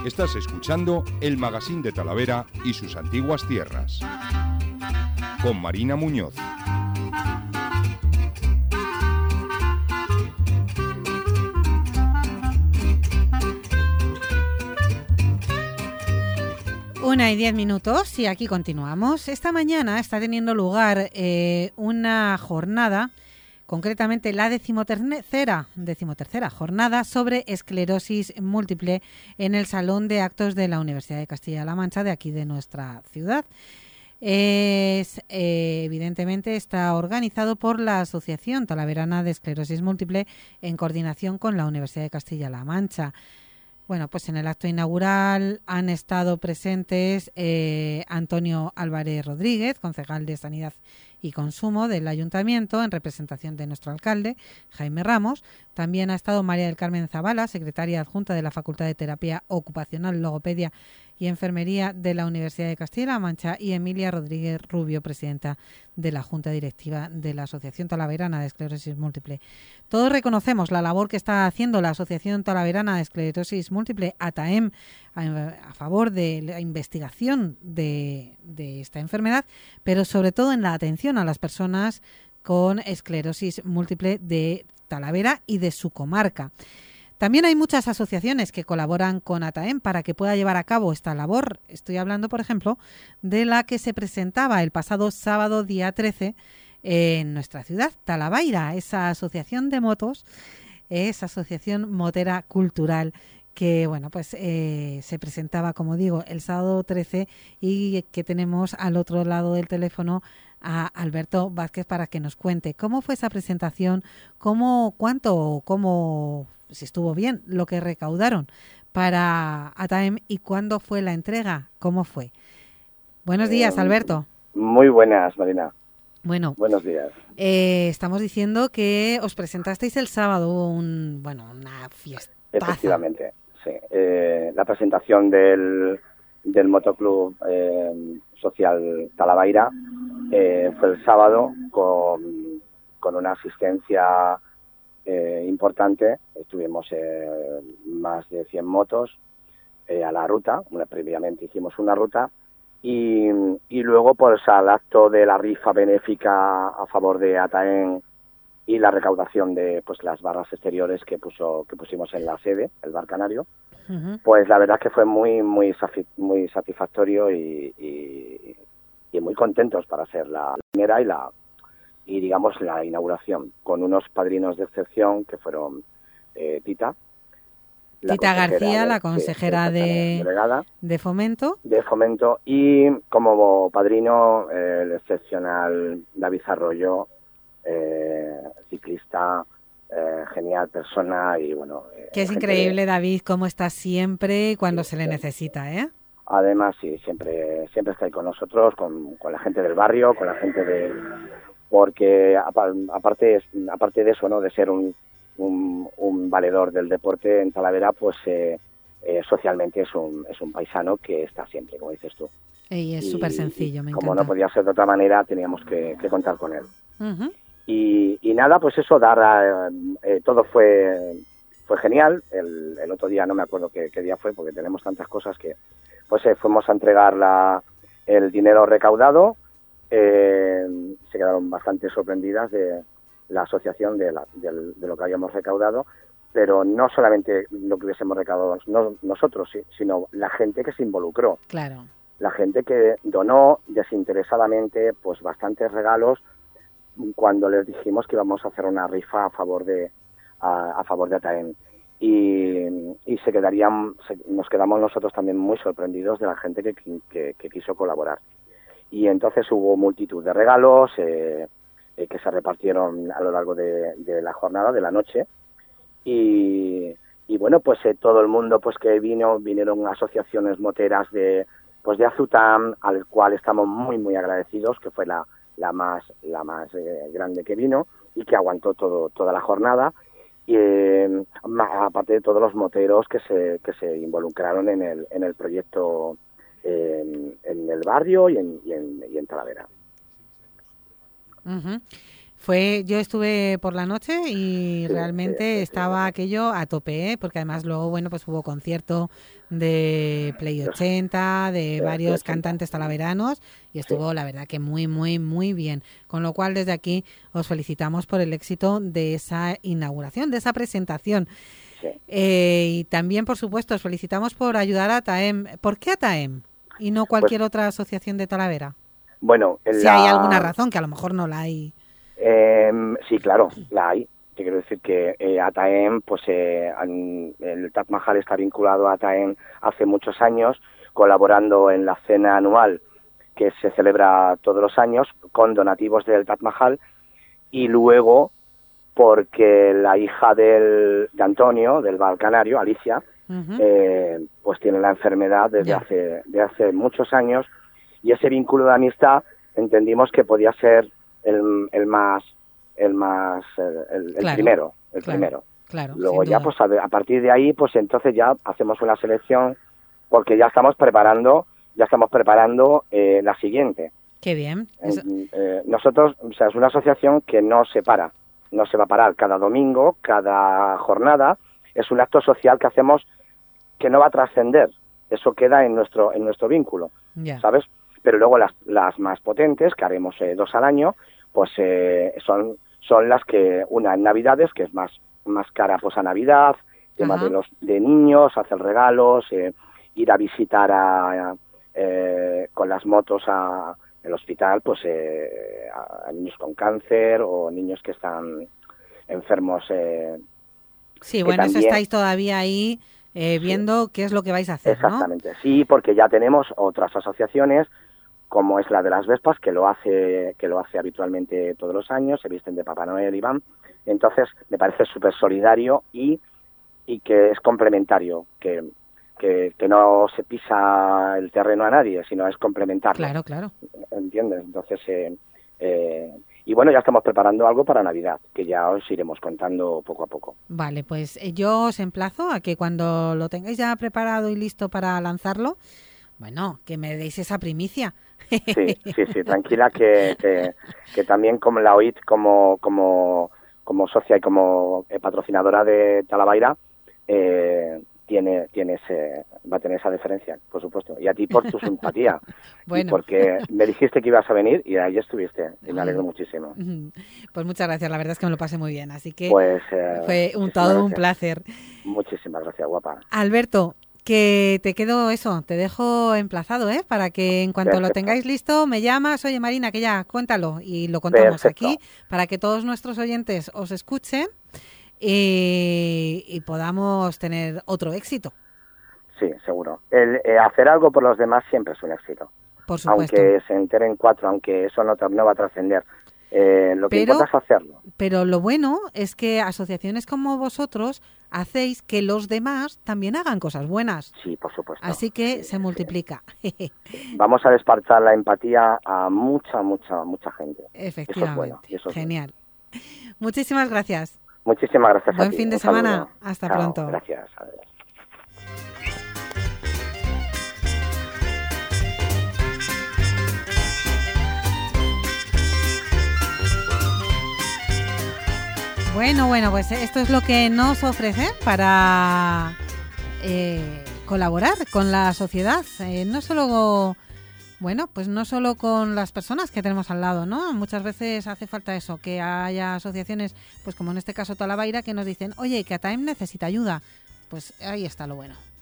Estás escuchando el Magazín de Talavera y sus antiguas tierras, con Marina Muñoz. Una y 10 minutos y aquí continuamos. Esta mañana está teniendo lugar una jornada, concretamente la decimotercera jornada sobre esclerosis múltiple en el Salón de Actos de la Universidad de Castilla-La Mancha, de aquí de nuestra ciudad. Evidentemente está organizado por la Asociación Talaverana de Esclerosis Múltiple en coordinación con la Universidad de Castilla-La Mancha. Bueno, pues en el acto inaugural han estado presentes Antonio Álvarez Rodríguez, concejal de Sanidad y Consumo del Ayuntamiento, en representación de nuestro alcalde, Jaime Ramos. También ha estado María del Carmen Zavala, secretaria adjunta de la Facultad de Terapia Ocupacional, Logopedia y Enfermería de la Universidad de Castilla-La Mancha, y Emilia Rodríguez Rubio, presidenta de la Junta Directiva de la Asociación Talaverana de Esclerosis Múltiple. Todos reconocemos la labor que está haciendo la Asociación Talaverana de Esclerosis Múltiple, ATAEM, a favor de la investigación de esta enfermedad, pero sobre todo en la atención a las personas con esclerosis múltiple de Talavera y de su comarca. También hay muchas asociaciones que colaboran con ATAEM para que pueda llevar a cabo esta labor. Estoy hablando, por ejemplo, de la que se presentaba el pasado sábado, día 13, en nuestra ciudad, Talavaira, esa asociación de motos, esa asociación motera cultural que, bueno, pues se presentaba, como digo, el sábado 13, y que tenemos al otro lado del teléfono a Alberto Vázquez para que nos cuente cómo fue esa presentación, si estuvo bien lo que recaudaron para ATAEM y cuándo fue la entrega, cómo fue. Buenos días, Alberto. Muy buenas, Marina. Bueno, buenos días. Estamos diciendo que os presentasteis el sábado, una fiesta. Efectivamente, sí. La presentación del Motoclub Social Talavaira fue el sábado con una asistencia importante. Tuvimos más de 100 motos a la ruta. Previamente hicimos una ruta y luego pues al acto de la rifa benéfica a favor de ATAEM y la recaudación de pues las barras exteriores que pusimos en la sede, el Bar Canario. Uh-huh. Pues la verdad que fue muy satisfactorio y muy contentos para ser la primera y digamos la inauguración, con unos padrinos de excepción que fueron Tita García, la consejera de Fomento. De Fomento, y como padrino el excepcional David Arroyo, ciclista, genial persona y bueno... que es increíble, David, cómo está siempre cuando se le necesita, ¿eh? Además, sí, siempre está ahí con nosotros, con la gente del barrio, con la gente de... Porque aparte de eso, ¿no?, de ser un valedor del deporte en Talavera, pues socialmente es un paisano que está siempre, como dices tú. Y es súper sencillo, me encanta. Como no podía ser de otra manera, teníamos que contar con él. Uh-huh. Y nada, pues eso, todo fue genial. El otro día, no me acuerdo qué día fue, porque tenemos tantas cosas que pues fuimos a entregar el dinero recaudado. Se quedaron bastante sorprendidas de la asociación de lo que habíamos recaudado, pero no solamente lo que hubiésemos recaudado nosotros, sino la gente que se involucró. Claro. La gente que donó desinteresadamente pues bastantes regalos cuando les dijimos que íbamos a hacer una rifa a favor de ATAEM. Y nos quedamos nosotros también muy sorprendidos de la gente que quiso colaborar. Y entonces hubo multitud de regalos que se repartieron a lo largo de la jornada, de la noche. Y bueno, pues todo el mundo pues que vinieron asociaciones moteras de Azutam, al cual estamos muy agradecidos, que fue la más grande que vino y que aguantó toda la jornada. Y aparte de todos los moteros que se involucraron en el proyecto en el barrio y en Talavera. Uh-huh. Yo estuve por la noche y Sí, realmente sí. estaba aquello a tope, ¿eh? Porque además luego, bueno, pues hubo concierto de Play 80, de varios 80. cantantes talaveranos y estuvo, la verdad, que muy, muy, muy bien. Con lo cual, desde aquí os felicitamos por el éxito de esa inauguración, de esa presentación. Sí. Y también, por supuesto, os felicitamos por ayudar a ATAEM. ¿Por qué ATAEM y no cualquier otra asociación de Talavera? Bueno, Si hay alguna razón, que a lo mejor no la hay. Sí, claro, la hay. Te quiero decir que ATAEM, pues el Taj Mahal está vinculado a ATAEM hace muchos años, colaborando en la cena anual que se celebra todos los años con donativos del Taj Mahal, y luego porque la hija de Antonio, del Val Canario, Alicia, pues tiene la enfermedad desde hace muchos años, y ese vínculo de amistad entendimos que podía ser el primero. Claro, luego ya, pues a partir de ahí, pues entonces ya hacemos una selección, porque ya estamos preparando la siguiente. Qué bien. Nosotros, o sea, es una asociación que no se va a parar. Cada domingo, cada jornada, es un acto social que hacemos que no va a trascender. Eso queda en nuestro vínculo, ¿sabes? Pero luego las más potentes, que haremos 2 al año, pues son las que, una en Navidades, que es más cara pues a Navidad, tema de niños, hacer regalos, ir a visitar con las motos el hospital, pues a niños con cáncer o niños que están enfermos. Sí, bueno, también, eso estáis todavía ahí viendo qué es lo que vais a hacer, exactamente, ¿no? Sí, porque ya tenemos otras asociaciones, como es la de las Vespas, que lo hace habitualmente todos los años, se visten de Papá Noel y van. Entonces, me parece súper solidario y que es complementario, que no se pisa el terreno a nadie, sino es complementario. Claro. ¿Entiendes? Entonces, y bueno, ya estamos preparando algo para Navidad, que ya os iremos contando poco a poco. Vale, pues yo os emplazo a que cuando lo tengáis ya preparado y listo para lanzarlo, bueno, que me deis esa primicia. Sí, tranquila, que también como la OIT, como socia y como patrocinadora de Talavaira, va a tener esa deferencia, por supuesto. Y a ti por tu simpatía. Bueno. Y porque me dijiste que ibas a venir y ahí estuviste. Y me alegro muchísimo. Pues muchas gracias, la verdad es que me lo pasé muy bien. Así que pues, fue todo un placer. Muchísimas gracias, guapa. Alberto, que te dejo emplazado, para que en cuanto lo tengáis listo me llamas, oye Marina, que ya, cuéntalo, y lo contamos aquí para que todos nuestros oyentes os escuchen y podamos tener otro éxito. Sí, seguro. El hacer algo por los demás siempre es un éxito. Por supuesto. Aunque se enteren 4, aunque eso no va a trascender. Lo que importa es hacerlo. Pero lo bueno es que asociaciones como vosotros hacéis que los demás también hagan cosas buenas. Sí, por supuesto. Así que se multiplica. Vamos a despachar la empatía a mucha gente. Efectivamente. Eso es bueno. Eso es genial. Bueno. Muchísimas gracias. Muchísimas gracias. Buen fin de semana. Hasta pronto. Gracias. Adiós. Bueno, pues esto es lo que nos ofrece para colaborar con la sociedad. No solo con las personas que tenemos al lado, ¿no? Muchas veces hace falta eso, que haya asociaciones, pues como en este caso Talavaira, que nos dicen, oye, que ATAEM necesita ayuda. Pues ahí está lo bueno.